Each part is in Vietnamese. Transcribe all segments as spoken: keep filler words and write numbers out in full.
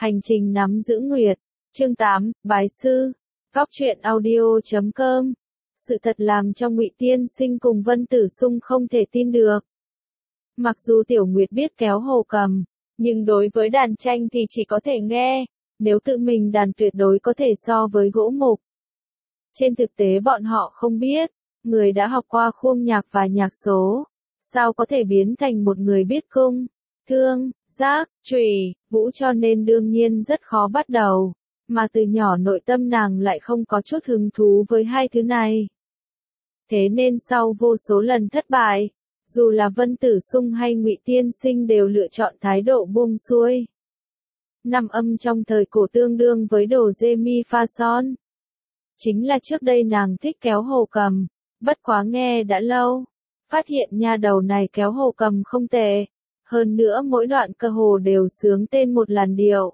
Hành trình nắm giữ nguyệt. Chương tám, Bái sư. Góc truyện audio chấm com. Sự thật làm cho Ngụy Tiên Sinh cùng Vân Tử Sung không thể tin được. Mặc dù Tiểu Nguyệt biết kéo hồ cầm, nhưng đối với đàn tranh thì chỉ có thể nghe, nếu tự mình đàn tuyệt đối có thể so với gỗ mục. Trên thực tế bọn họ không biết, người đã học qua khuôn nhạc và nhạc số, sao có thể biến thành một người biết cung, thương, giác, trùy, vũ, cho nên đương nhiên rất khó bắt đầu, mà từ nhỏ nội tâm nàng lại không có chút hứng thú với hai thứ này. Thế nên sau vô số lần thất bại, dù là Vân Tử Sung hay Ngụy Tiên Sinh đều lựa chọn thái độ buông xuôi. Năm âm trong thời cổ tương đương với đồ rê mi fa son. Chính là trước đây nàng thích kéo hồ cầm, bất quá nghe đã lâu, phát hiện nha đầu này kéo hồ cầm không tệ, hơn nữa mỗi đoạn cơ hồ đều sướng tên một làn điệu.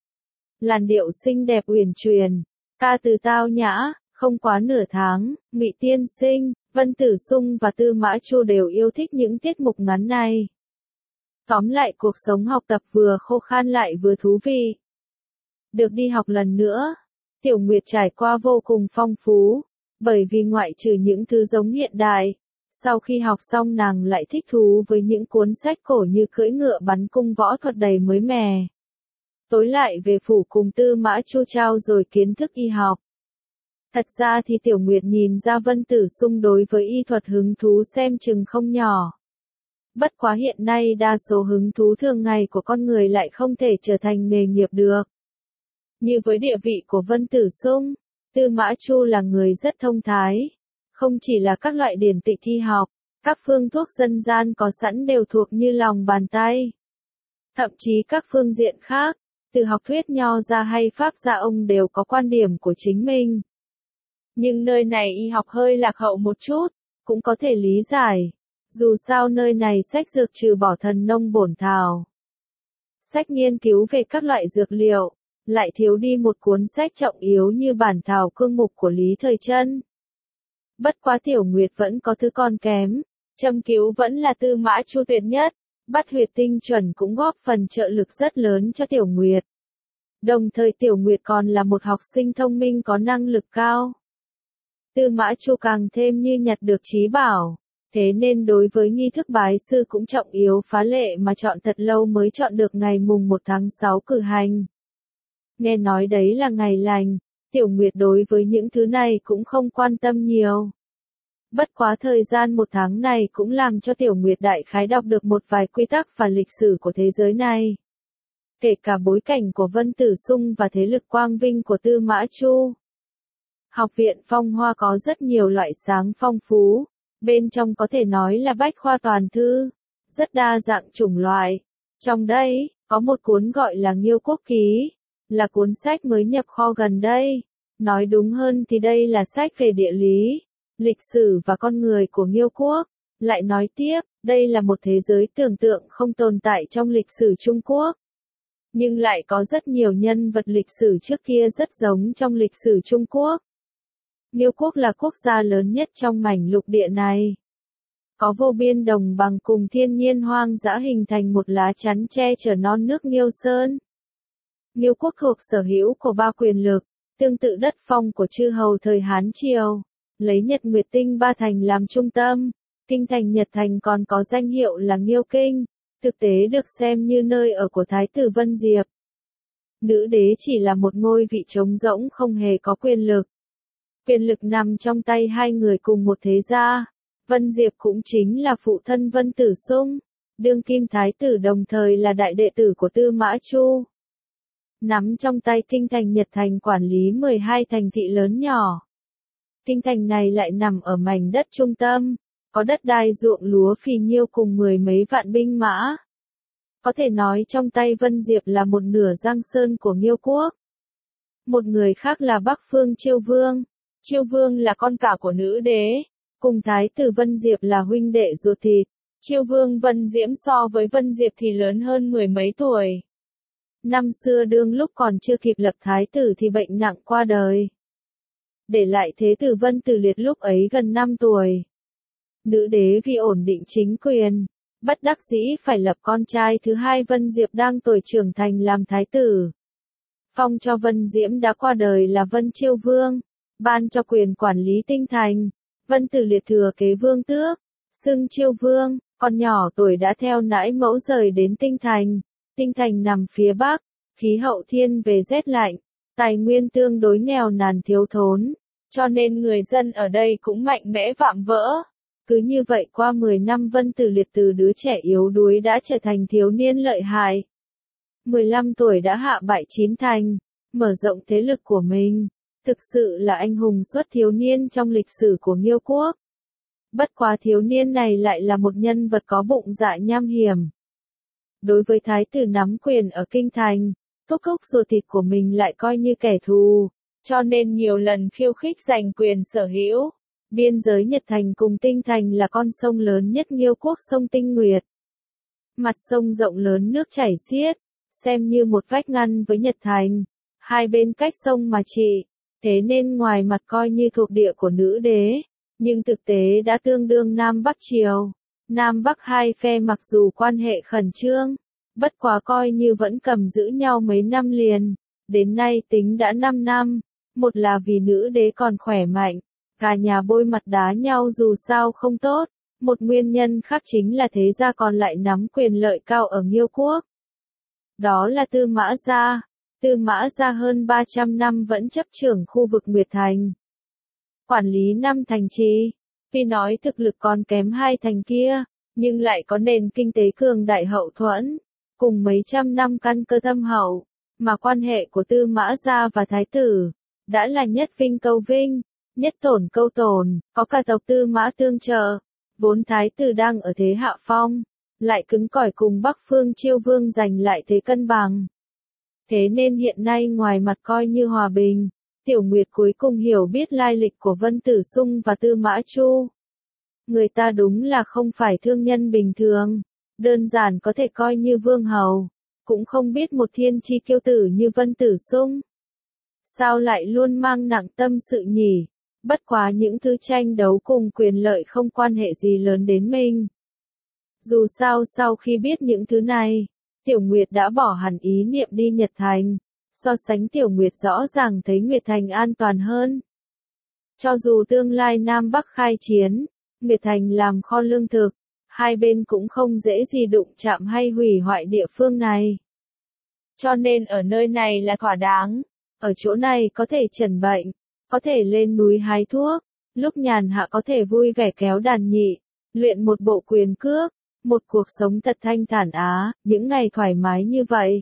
Làn điệu xinh đẹp uyển chuyển, ca từ tao nhã, không quá nửa tháng, Ngụy Tiên Sinh, Vân Tử Sung và Tư Mã Chu đều yêu thích những tiết mục ngắn này. Tóm lại cuộc sống học tập vừa khô khan lại vừa thú vị. Được đi học lần nữa, Tiểu Nguyệt trải qua vô cùng phong phú, bởi vì ngoại trừ những thứ giống hiện đại, sau khi học xong nàng lại thích thú với những cuốn sách cổ như cưỡi ngựa bắn cung võ thuật đầy mới mẻ. Tối lại về phủ cùng Tư Mã Chu trao rồi kiến thức y học. Thật ra thì Tiểu Nguyệt nhìn ra Vân Tử Sung đối với y thuật hứng thú xem chừng không nhỏ. Bất quá hiện nay đa số hứng thú thường ngày của con người lại không thể trở thành nghề nghiệp được. Như với địa vị của Vân Tử Sung, Tư Mã Chu là người rất thông thái. Không chỉ là các loại điển tịch thi học, các phương thuốc dân gian có sẵn đều thuộc như lòng bàn tay. Thậm chí các phương diện khác, từ học thuyết nho ra hay pháp gia ông đều có quan điểm của chính mình. Nhưng nơi này y học hơi lạc hậu một chút, cũng có thể lý giải. Dù sao nơi này sách dược trừ bỏ thần nông bổn thảo. Sách nghiên cứu về các loại dược liệu, lại thiếu đi một cuốn sách trọng yếu như bản thảo cương mục của Lý Thời Trân. Bất quá Tiểu Nguyệt vẫn có thứ còn kém, châm cứu vẫn là Tư Mã Chu tuyệt nhất, bắt huyệt tinh chuẩn cũng góp phần trợ lực rất lớn cho Tiểu Nguyệt. Đồng thời Tiểu Nguyệt còn là một học sinh thông minh có năng lực cao. Tư Mã Chu càng thêm như nhặt được trí bảo, thế nên đối với nghi thức bái sư cũng trọng yếu phá lệ mà chọn thật lâu mới chọn được ngày mùng một tháng sáu cử hành. Nghe nói đấy là ngày lành, Tiểu Nguyệt đối với những thứ này cũng không quan tâm nhiều. Bất quá thời gian một tháng này cũng làm cho Tiểu Nguyệt đại khái đọc được một vài quy tắc và lịch sử của thế giới này. Kể cả bối cảnh của Vân Tử Sung và thế lực quang vinh của Tư Mã Chu. Học viện Phong Hoa có rất nhiều loại sáng phong phú, bên trong có thể nói là bách khoa toàn thư, rất đa dạng chủng loại. Trong đây, có một cuốn gọi là Nghiêu Quốc Ký, là cuốn sách mới nhập kho gần đây. Nói đúng hơn thì đây là sách về địa lý, lịch sử và con người của Nghiêu Quốc. Lại nói tiếp, đây là một thế giới tưởng tượng không tồn tại trong lịch sử Trung Quốc. Nhưng lại có rất nhiều nhân vật lịch sử trước kia rất giống trong lịch sử Trung Quốc. Nghiêu Quốc là quốc gia lớn nhất trong mảnh lục địa này. Có vô biên đồng bằng cùng thiên nhiên hoang dã hình thành một lá chắn che chở non nước Nghiêu Sơn. Nghiêu Quốc thuộc sở hữu của ba quyền lực, tương tự đất phong của chư hầu thời Hán Triều, lấy Nhật Nguyệt Tinh Ba Thành làm trung tâm. Kinh thành Nhật Thành còn có danh hiệu là Nghiêu Kinh, thực tế được xem như nơi ở của Thái tử Vân Diệp. Nữ đế chỉ là một ngôi vị trống rỗng không hề có quyền lực. Quyền lực nằm trong tay hai người cùng một thế gia. Vân Diệp cũng chính là phụ thân Vân Tử Sung, đương kim thái tử đồng thời là đại đệ tử của Tư Mã Chu. Nắm trong tay kinh thành Nhật Thành quản lý mười hai thành thị lớn nhỏ. Kinh thành này lại nằm ở mảnh đất trung tâm, có đất đai ruộng lúa phì nhiêu cùng mười mấy vạn binh mã. Có thể nói trong tay Vân Diệp là một nửa Giang Sơn của Nghiêu Quốc. Một người khác là Bắc Phương Chiêu Vương. Chiêu Vương là con cả của nữ đế, cùng thái tử Vân Diệp là huynh đệ ruột thịt. Chiêu Vương Vân Diễm so với Vân Diệp thì lớn hơn mười mấy tuổi. Năm xưa đương lúc còn chưa kịp lập thái tử thì bệnh nặng qua đời. Để lại thế tử Vân Tử Liệt lúc ấy gần năm tuổi. Nữ đế vì ổn định chính quyền, bất đắc dĩ phải lập con trai thứ hai Vân Diệp đang tuổi trưởng thành làm thái tử. phong cho Vân Diễm đã qua đời là Vân Chiêu Vương, ban cho quyền quản lý Tinh Thành. Vân Tử Liệt thừa kế vương tước, xưng Chiêu Vương, con nhỏ tuổi đã theo nãi mẫu rời đến Tinh Thành. Tinh Thành nằm phía bắc, khí hậu thiên về rét lạnh, tài nguyên tương đối nghèo nàn thiếu thốn, cho nên người dân ở đây cũng mạnh mẽ vạm vỡ. Cứ như vậy qua mười năm Vân Tử Liệt từ đứa trẻ yếu đuối đã trở thành thiếu niên lợi hại. mười lăm tuổi đã hạ bại chín thành, mở rộng thế lực của mình, thực sự là anh hùng xuất thiếu niên trong lịch sử của Nghiêu quốc. Bất quá thiếu niên này lại là một nhân vật có bụng dạ nham hiểm. Đối với thái tử nắm quyền ở Kinh Thành, thúc thúc ruột thịt của mình lại coi như kẻ thù, cho nên nhiều lần khiêu khích giành quyền sở hữu. Biên giới Nhật Thành cùng Tinh Thành là con sông lớn nhất Nghiêu quốc, sông Tinh Nguyệt. Mặt sông rộng lớn nước chảy xiết, xem như một vách ngăn với Nhật Thành, hai bên cách sông mà trị, thế nên ngoài mặt coi như thuộc địa của nữ đế, nhưng thực tế đã tương đương Nam Bắc Triều. Nam Bắc hai phe mặc dù quan hệ khẩn trương, bất quá coi như vẫn cầm giữ nhau mấy năm liền, đến nay tính đã năm năm, một là vì nữ đế còn khỏe mạnh, cả nhà bôi mặt đá nhau dù sao không tốt, một nguyên nhân khác chính là thế gia còn lại nắm quyền lợi cao ở Nghiêu quốc. Đó là Tư Mã Gia. Tư Mã Gia hơn ba trăm năm vẫn chấp trưởng khu vực Nguyệt Thành, quản lý năm thành trì. Tuy nói thực lực còn kém hai thành kia, nhưng lại có nền kinh tế cường đại hậu thuẫn, cùng mấy trăm năm căn cơ thâm hậu, mà quan hệ của Tư Mã Gia và Thái tử đã là nhất vinh câu vinh, nhất tổn câu tổn, có cả tộc Tư Mã tương trợ. Vốn Thái tử đang ở thế hạ phong, lại cứng cỏi cùng Bắc Phương Chiêu Vương giành lại thế cân bằng. Thế nên hiện nay ngoài mặt coi như hòa bình, Tiểu Nguyệt cuối cùng hiểu biết lai lịch của Vân Tử Sung và Tư Mã Chu. Người ta đúng là không phải thương nhân bình thường, đơn giản có thể coi như vương hầu, cũng không biết một thiên chi kiêu tử như Vân Tử Sung sao lại luôn mang nặng tâm sự nhỉ. Bất quá những thứ tranh đấu cùng quyền lợi không quan hệ gì lớn đến mình. Dù sao sau khi biết những thứ này, Tiểu Nguyệt đã bỏ hẳn ý niệm đi Nhật Thành. So sánh Tiểu Nguyệt rõ ràng thấy Nguyệt Thành an toàn hơn. Cho dù tương lai Nam Bắc khai chiến, Nguyệt Thành làm kho lương thực, hai bên cũng không dễ gì đụng chạm hay hủy hoại địa phương này. Cho nên ở nơi này là thỏa đáng, ở chỗ này có thể trần bệnh, có thể lên núi hái thuốc, lúc nhàn hạ có thể vui vẻ kéo đàn nhị, luyện một bộ quyền cước, một cuộc sống thật thanh thản á, những ngày thoải mái như vậy.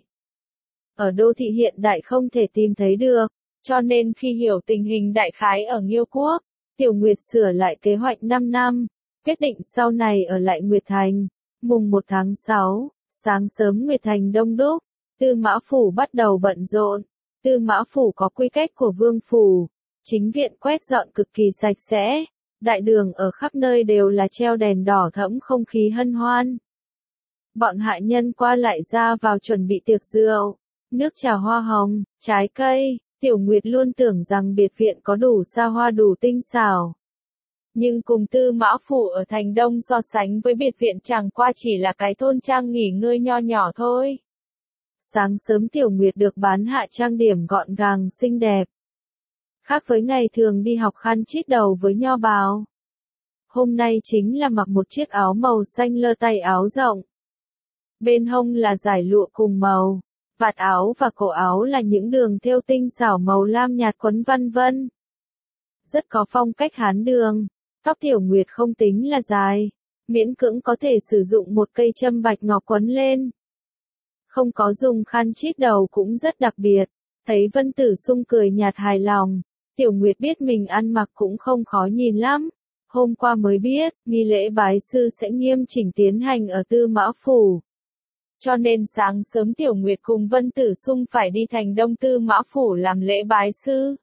Ở đô thị hiện đại không thể tìm thấy được, cho nên khi hiểu tình hình đại khái ở Nghiêu quốc, Tiểu Nguyệt sửa lại kế hoạch năm năm, quyết định sau này ở lại Nguyệt Thành. Mùng một tháng sáu, sáng sớm Nguyệt Thành đông đúc, Tư Mã Phủ bắt đầu bận rộn. Tư Mã Phủ có quy cách của vương phủ, chính viện quét dọn cực kỳ sạch sẽ, đại đường ở khắp nơi đều là treo đèn đỏ thẫm, không khí hân hoan. Bọn hạ nhân qua lại ra vào chuẩn bị tiệc rượu, nước trà hoa hồng, trái cây. Tiểu Nguyệt luôn tưởng rằng biệt viện có đủ xa hoa đủ tinh xảo. Nhưng cùng Tư Mã Phủ ở thành Đông so sánh với biệt viện chẳng qua chỉ là cái thôn trang nghỉ ngơi nho nhỏ thôi. Sáng sớm Tiểu Nguyệt được bán hạ trang điểm gọn gàng xinh đẹp. Khác với ngày thường đi học khăn chít đầu với nho bào. Hôm nay chính là mặc một chiếc áo màu xanh lơ tay áo rộng. Bên hông là dải lụa cùng màu. Vạt áo và cổ áo là những đường thêu tinh xảo màu lam nhạt quấn văn vân. Rất có phong cách Hán đường. Tóc Tiểu Nguyệt không tính là dài, miễn cưỡng có thể sử dụng một cây châm bạch ngọc quấn lên. Không có dùng khăn chít đầu cũng rất đặc biệt. Thấy Vân Tử Sung cười nhạt hài lòng, Tiểu Nguyệt biết mình ăn mặc cũng không khó nhìn lắm. Hôm qua mới biết, nghi lễ bái sư sẽ nghiêm chỉnh tiến hành ở Tư Mã Phủ. Cho nên sáng sớm Tiểu Nguyệt cùng Vân Tử Sung phải đi thành Đông Tư Mã Phủ làm lễ bái sư.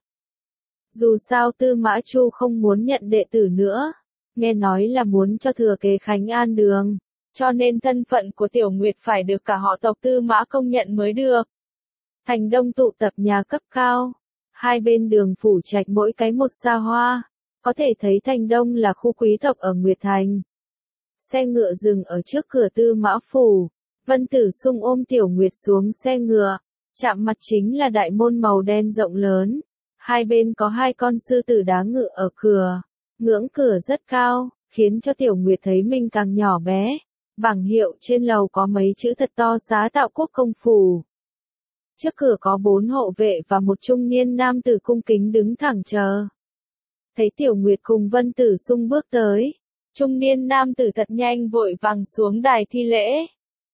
Dù sao Tư Mã Chu không muốn nhận đệ tử nữa, nghe nói là muốn cho thừa kế Khánh An đường, cho nên thân phận của Tiểu Nguyệt phải được cả họ tộc Tư Mã công nhận mới được. Thành Đông tụ tập nhà cấp cao, hai bên đường phủ trạch mỗi cái một xa hoa, có thể thấy Thành Đông là khu quý tộc ở Nguyệt Thành. Xe ngựa dừng ở trước cửa Tư Mã Phủ. Vân Tử Sung ôm Tiểu Nguyệt xuống xe ngựa, Chạm mặt chính là đại môn màu đen rộng lớn, hai bên có hai con sư tử đá ngự ở cửa, ngưỡng cửa rất cao, khiến cho Tiểu Nguyệt thấy mình càng nhỏ bé. Bảng hiệu trên lầu có mấy chữ thật to Xá Tạo Quốc Công Phủ. Trước cửa có bốn hộ vệ và một trung niên nam tử cung kính đứng thẳng chờ. Thấy Tiểu Nguyệt cùng Vân Tử Sung bước tới, trung niên nam tử thật nhanh vội vàng xuống đài thi lễ.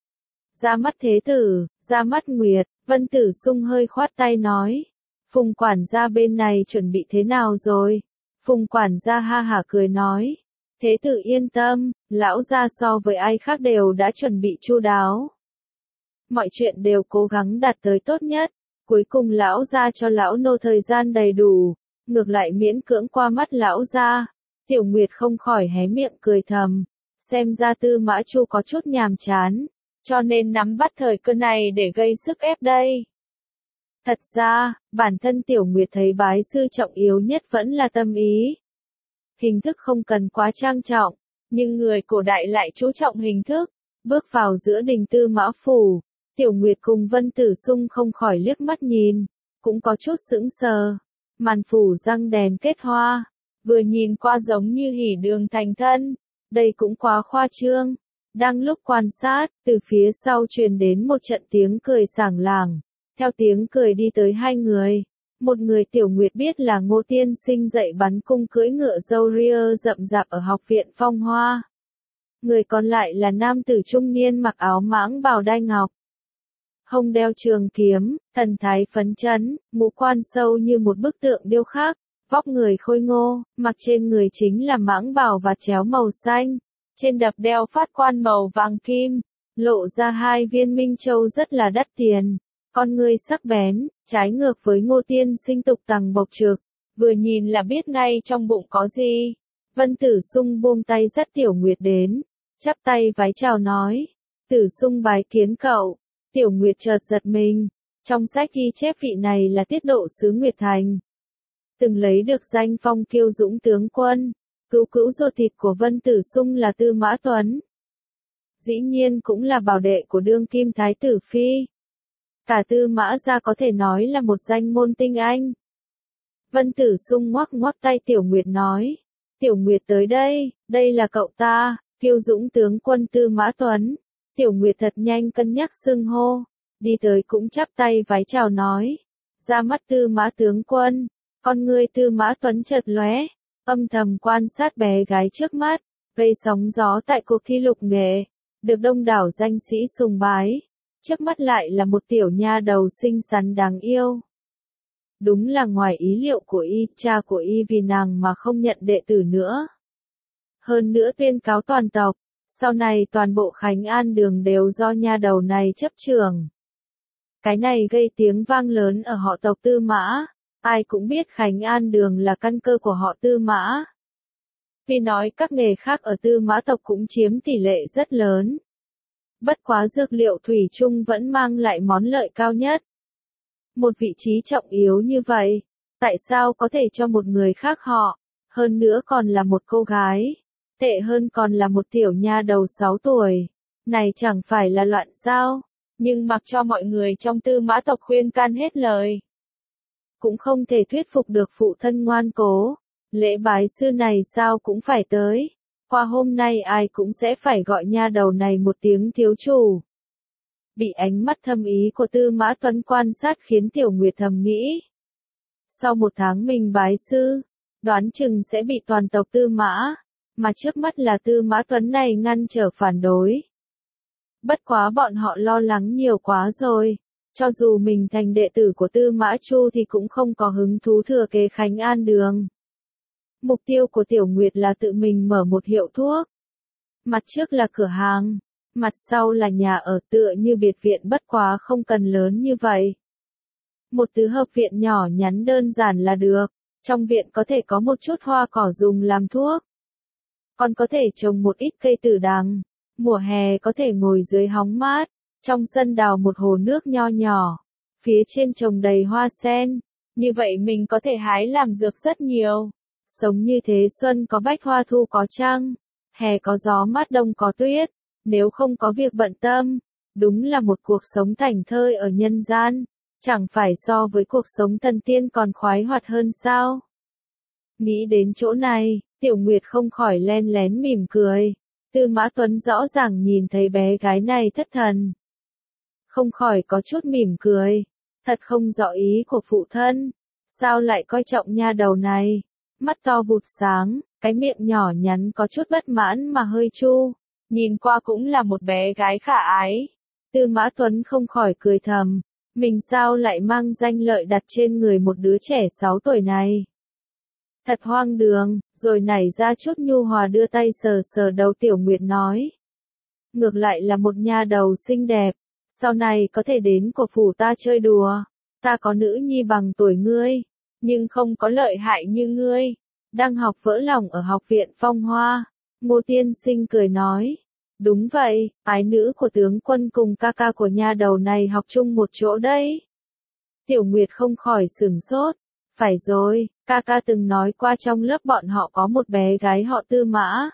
Ra mắt thế tử, ra mắt Nguyệt, Vân Tử Sung hơi khoát tay nói. Phùng quản gia bên này chuẩn bị thế nào rồi? Phùng quản gia ha hả cười nói. Thế tử yên tâm, lão gia so với ai khác đều đã chuẩn bị chu đáo. Mọi chuyện đều cố gắng đạt tới tốt nhất, cuối cùng lão gia cho lão nô thời gian đầy đủ, ngược lại miễn cưỡng qua mắt lão gia. Tiểu Nguyệt không khỏi hé miệng cười thầm, xem ra Tư Mã Chu có chút nhàm chán, cho nên nắm bắt thời cơ này để gây sức ép đây. Thật ra, bản thân Tiểu Nguyệt thấy bái sư trọng yếu nhất vẫn là tâm ý. Hình thức không cần quá trang trọng, nhưng người cổ đại lại chú trọng hình thức. Bước vào giữa đình Tư Mã Phủ, Tiểu Nguyệt cùng Vân Tử Sung không khỏi liếc mắt nhìn, cũng có chút sững sờ. Màn phủ răng đèn kết hoa, vừa nhìn qua giống như hỉ đường thành thân, đây cũng quá khoa trương. Đang lúc quan sát, từ phía sau truyền đến một trận tiếng cười sảng làng, theo tiếng cười đi tới hai người. Một người Tiểu Nguyệt biết là Ngô Tiên Sinh dạy bắn cung cưỡi ngựa râu ria rậm rạp ở học viện Phong Hoa. Người còn lại là nam tử trung niên mặc áo mãng bào đai ngọc. Hông đeo trường kiếm, thần thái phấn chấn, ngũ quan sâu như một bức tượng điêu khắc, vóc người khôi ngô, mặc trên người chính là mãng bào và chéo màu xanh, trên đập đeo phát quan màu vàng kim, lộ ra hai viên minh châu rất là đắt tiền. Con ngươi sắc bén, trái ngược với Ngô Tiên Sinh tục tằng bộc trực, vừa nhìn là biết ngay trong bụng có gì. Vân Tử Sung buông tay dắt Tiểu Nguyệt đến, chắp tay vái chào nói, Tử Sung bái kiến cậu. Tiểu Nguyệt chợt giật mình, trong sách ghi chép vị này là tiết độ sứ Nguyệt Thành. Từng lấy được danh phong kiêu dũng tướng quân, cứu cữu ruột thịt của Vân Tử Sung là Tư Mã Tuấn. Dĩ nhiên cũng là bảo đệ của đương kim thái tử phi. Cả Tư Mã gia có thể nói là một danh môn tinh anh. Vân Tử Sung ngoắc ngoắc tay Tiểu Nguyệt nói, Tiểu Nguyệt tới đây, đây là cậu ta, kiêu dũng tướng quân Tư Mã Tuấn. Tiểu Nguyệt thật nhanh cân nhắc xưng hô, đi tới cũng chắp tay vái chào nói, ra mắt Tư Mã tướng quân. Con ngươi Tư Mã Tuấn chợt lóe, âm thầm quan sát bé gái trước mắt, gây sóng gió tại cuộc thi lục nghệ, được đông đảo danh sĩ sùng bái. Trước mắt lại là một tiểu nha đầu xinh xắn đáng yêu. Đúng là ngoài ý liệu của y, cha của y vì nàng mà không nhận đệ tử nữa. Hơn nữa tuyên cáo toàn tộc, sau này toàn bộ Khánh An đường đều do nha đầu này chấp trưởng. Cái này gây tiếng vang lớn ở họ tộc Tư Mã, ai cũng biết Khánh An đường là căn cơ của họ Tư Mã. Vì nói các nghề khác ở Tư Mã tộc cũng chiếm tỷ lệ rất lớn. Bất quá dược liệu thủy chung vẫn mang lại món lợi cao nhất. Một vị trí trọng yếu như vậy, tại sao có thể cho một người khác họ, hơn nữa còn là một cô gái, tệ hơn còn là một tiểu nha đầu sáu tuổi, này chẳng phải là loạn sao, nhưng mặc cho mọi người trong Tư Mã tộc khuyên can hết lời. Cũng không thể thuyết phục được phụ thân ngoan cố, lễ bái sư này sao cũng phải tới. Qua hôm nay ai cũng sẽ phải gọi nha đầu này một tiếng thiếu chủ. Bị ánh mắt thâm ý của Tư Mã Tuấn quan sát khiến Tiểu Nguyệt thầm nghĩ. Sau một tháng mình bái sư, đoán chừng sẽ bị toàn tộc Tư Mã, mà trước mắt là Tư Mã Tuấn này ngăn trở phản đối. Bất quá bọn họ lo lắng nhiều quá rồi, cho dù mình thành đệ tử của Tư Mã Chu thì cũng không có hứng thú thừa kế Khánh An đường. Mục tiêu của Tiểu Nguyệt là tự mình mở một hiệu thuốc. Mặt trước là cửa hàng, mặt sau là nhà ở tựa như biệt viện bất quá không cần lớn như vậy. Một tứ hợp viện nhỏ nhắn đơn giản là được, trong viện có thể có một chút hoa cỏ dùng làm thuốc. Còn có thể trồng một ít cây tử đằng, mùa hè có thể ngồi dưới hóng mát, trong sân đào một hồ nước nho nhỏ, phía trên trồng đầy hoa sen, như vậy mình có thể hái làm dược rất nhiều. Sống như thế xuân có bách hoa thu có trăng, hè có gió mát đông có tuyết, nếu không có việc bận tâm, đúng là một cuộc sống thảnh thơi ở nhân gian. Chẳng phải so với cuộc sống thần tiên còn khoái hoạt hơn sao? Nghĩ đến chỗ này, Tiểu Nguyệt không khỏi len lén mỉm cười. Tư Mã Tuấn rõ ràng nhìn thấy bé gái này thất thần. Không khỏi có chút mỉm cười. Thật không rõ ý của phụ thân. Sao lại coi trọng nha đầu này? Mắt to vụt sáng, cái miệng nhỏ nhắn có chút bất mãn mà hơi chu. Nhìn qua cũng là một bé gái khả ái. Tư Mã Tuấn không khỏi cười thầm. Mình sao lại mang danh lợi đặt trên người một đứa trẻ sáu tuổi này? Thật hoang đường, rồi nảy ra chút nhu hòa đưa tay sờ sờ đầu Tiểu Nguyệt nói. Ngược lại là một nha đầu xinh đẹp, sau này có thể đến của phủ ta chơi đùa. Ta có nữ nhi bằng tuổi ngươi, nhưng không có lợi hại như ngươi. Đang học vỡ lòng ở học viện Phong Hoa. Ngô Tiên Sinh cười nói. Đúng vậy, ái nữ của tướng quân cùng ca ca của nha đầu này học chung một chỗ đấy. Tiểu Nguyệt không khỏi sửng sốt. Phải rồi, ca ca từng nói qua trong lớp bọn họ có một bé gái họ Tư Mã.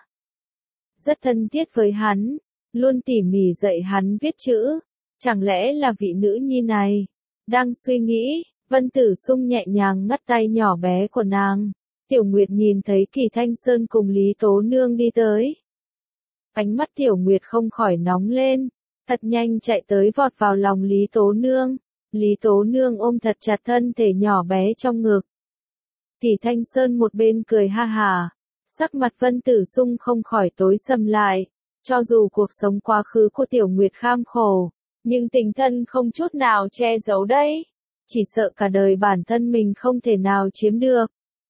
Rất thân thiết với hắn, luôn tỉ mỉ dạy hắn viết chữ. Chẳng lẽ là vị nữ nhi này? Đang suy nghĩ, Vân Tử Sung nhẹ nhàng ngắt tay nhỏ bé của nàng. Tiểu Nguyệt nhìn thấy Kỳ Thanh Sơn cùng Lý Tố Nương đi tới. Ánh mắt Tiểu Nguyệt không khỏi nóng lên, thật nhanh chạy tới vọt vào lòng Lý Tố Nương. Lý Tố Nương ôm thật chặt thân thể nhỏ bé trong ngực. Kỳ Thanh Sơn một bên cười ha hà, sắc mặt Vân Tử Sung không khỏi tối sầm lại. Cho dù cuộc sống quá khứ của Tiểu Nguyệt kham khổ, nhưng tình thân không chút nào che giấu đấy. Chỉ sợ cả đời bản thân mình không thể nào chiếm được.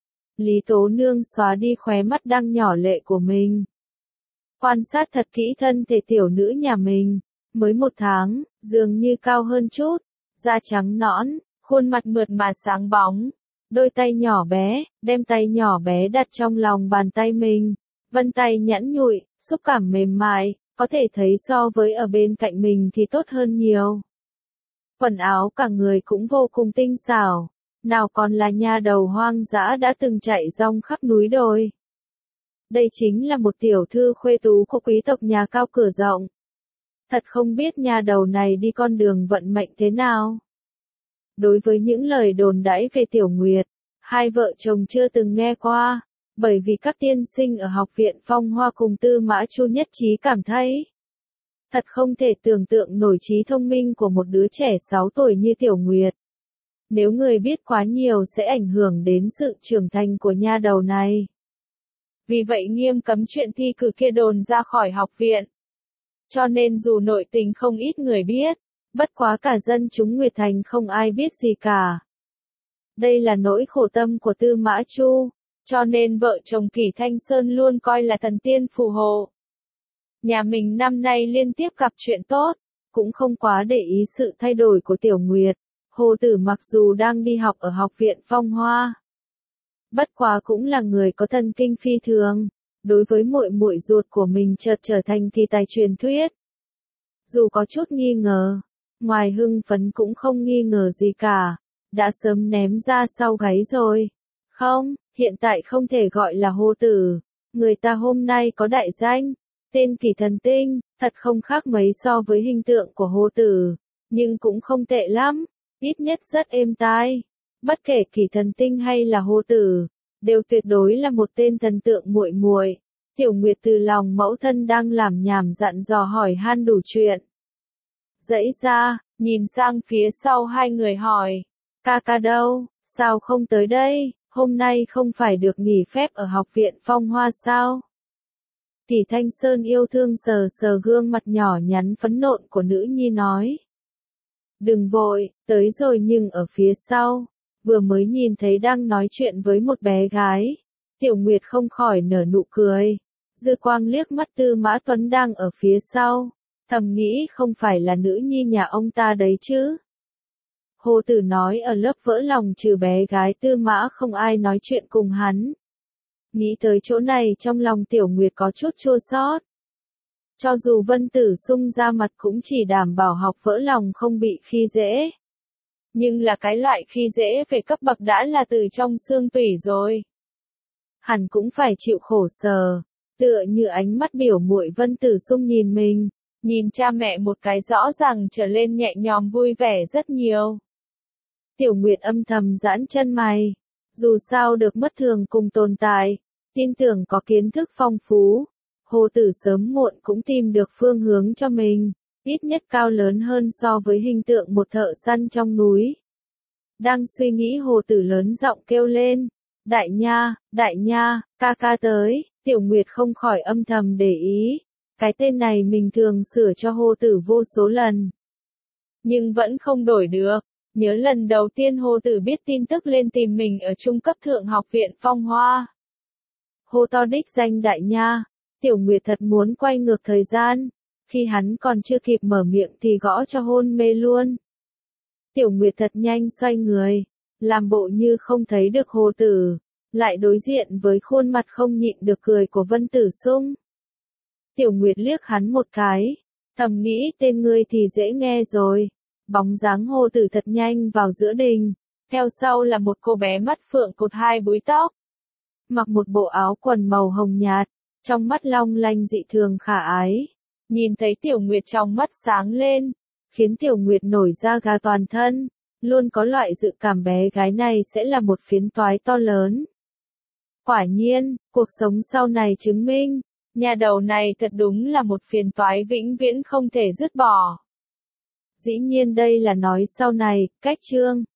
Lý Tố Nương xóa đi khóe mắt đang nhỏ lệ của mình. Quan sát thật kỹ thân thể tiểu nữ nhà mình, mới một tháng, dường như cao hơn chút, da trắng nõn, khuôn mặt mượt mà sáng bóng, đôi tay nhỏ bé, đem tay nhỏ bé đặt trong lòng bàn tay mình, vân tay nhẵn nhụi, xúc cảm mềm mại, có thể thấy so với ở bên cạnh mình thì tốt hơn nhiều. Quần áo cả người cũng vô cùng tinh xảo, nào còn là nha đầu hoang dã đã từng chạy rong khắp núi đồi. Đây chính là một tiểu thư khuê tú của quý tộc nhà cao cửa rộng. Thật không biết nha đầu này đi con đường vận mệnh thế nào. Đối với những lời đồn đãi về Tiểu Nguyệt, hai vợ chồng chưa từng nghe qua, bởi vì các tiên sinh ở học viện Phong Hoa cùng Tư Mã Chu nhất trí cảm thấy. Thật không thể tưởng tượng nổi trí thông minh của một đứa trẻ sáu tuổi như Tiểu Nguyệt. Nếu người biết quá nhiều sẽ ảnh hưởng đến sự trưởng thành của nha đầu này. Vì vậy nghiêm cấm chuyện thi cử kia đồn ra khỏi học viện. Cho nên dù nội tình không ít người biết, bất quá cả dân chúng Nguyệt Thành không ai biết gì cả. Đây là nỗi khổ tâm của Tư Mã Chu, cho nên vợ chồng Kỳ Thanh Sơn luôn coi là thần tiên phù hộ. Nhà mình năm nay liên tiếp gặp chuyện tốt, cũng không quá để ý sự thay đổi của Tiểu Nguyệt. Hồ Tử mặc dù đang đi học ở học viện Phong Hoa, bất quá cũng là người có thần kinh phi thường, đối với muội muội ruột của mình chợt trở thành kỳ tài truyền thuyết. Dù có chút nghi ngờ, ngoài hưng phấn cũng không nghi ngờ gì cả, đã sớm ném ra sau gáy rồi. Không, hiện tại không thể gọi là Hồ Tử, người ta hôm nay có đại danh, tên Kỳ Thần Tinh, thật không khác mấy so với hình tượng của Hồ Tử, nhưng cũng không tệ lắm, ít nhất rất êm tai. Bất kể Kỳ Thần Tinh hay là Hồ Tử, đều tuyệt đối là một tên thần tượng muội muội. Tiểu Nguyệt từ lòng mẫu thân đang làm nhảm dặn dò hỏi han đủ chuyện. Dãy ra, nhìn sang phía sau hai người hỏi, ca ca đâu, sao không tới đây, hôm nay không phải được nghỉ phép ở học viện Phong Hoa sao? Kỳ Thanh Sơn yêu thương sờ sờ gương mặt nhỏ nhắn phấn nộn của nữ nhi nói. Đừng vội, tới rồi nhưng ở phía sau. Vừa mới nhìn thấy đang nói chuyện với một bé gái. Tiểu Nguyệt không khỏi nở nụ cười. Dư quang liếc mắt Tư Mã Tuấn đang ở phía sau. Thầm nghĩ không phải là nữ nhi nhà ông ta đấy chứ. Hồ Tử nói ở lớp vỡ lòng trừ bé gái Tư Mã không ai nói chuyện cùng hắn. Nghĩ tới chỗ này trong lòng Tiểu Nguyệt có chút chua xót. Cho dù Vân Tử Sung ra mặt cũng chỉ đảm bảo học vỡ lòng không bị khi dễ. Nhưng là cái loại khi dễ về cấp bậc đã là từ trong xương tủy rồi. Hẳn cũng phải chịu khổ sở, tựa như ánh mắt biểu muội Vân Tử Sung nhìn mình, nhìn cha mẹ một cái rõ ràng trở lên nhẹ nhõm vui vẻ rất nhiều. Tiểu Nguyệt âm thầm giãn chân mày. Dù sao được mất thường cùng tồn tại, tin tưởng có kiến thức phong phú, Hồ Tử sớm muộn cũng tìm được phương hướng cho mình, ít nhất cao lớn hơn so với hình tượng một thợ săn trong núi. Đang suy nghĩ Hồ Tử lớn giọng kêu lên, đại nha, đại nha, ca ca tới, Tiểu Nguyệt không khỏi âm thầm để ý, cái tên này mình thường sửa cho Hồ Tử vô số lần. Nhưng vẫn không đổi được, nhớ lần đầu tiên Hồ Tử biết tin tức lên tìm mình ở trung cấp thượng học viện Phong Hoa. Hô to đích danh đại nha, Tiểu Nguyệt thật muốn quay ngược thời gian, khi hắn còn chưa kịp mở miệng thì gõ cho hôn mê luôn. Tiểu Nguyệt thật nhanh xoay người, làm bộ như không thấy được Hồ Tử, lại đối diện với khuôn mặt không nhịn được cười của Vân Tử Sung. Tiểu Nguyệt liếc hắn một cái, thầm nghĩ tên ngươi thì dễ nghe rồi. Bóng dáng Hồ Tử thật nhanh vào giữa đình, theo sau là một cô bé mắt phượng cột hai búi tóc. Mặc một bộ áo quần màu hồng nhạt, trong mắt long lanh dị thường khả ái. Nhìn thấy Tiểu Nguyệt trong mắt sáng lên, khiến Tiểu Nguyệt nổi da gà toàn thân, luôn có loại dự cảm bé gái này sẽ là một phiến toái to lớn. Quả nhiên, cuộc sống sau này chứng minh, nhà đầu này thật đúng là một phiền toái vĩnh viễn không thể dứt bỏ. Dĩ nhiên đây là nói sau này, cách chương.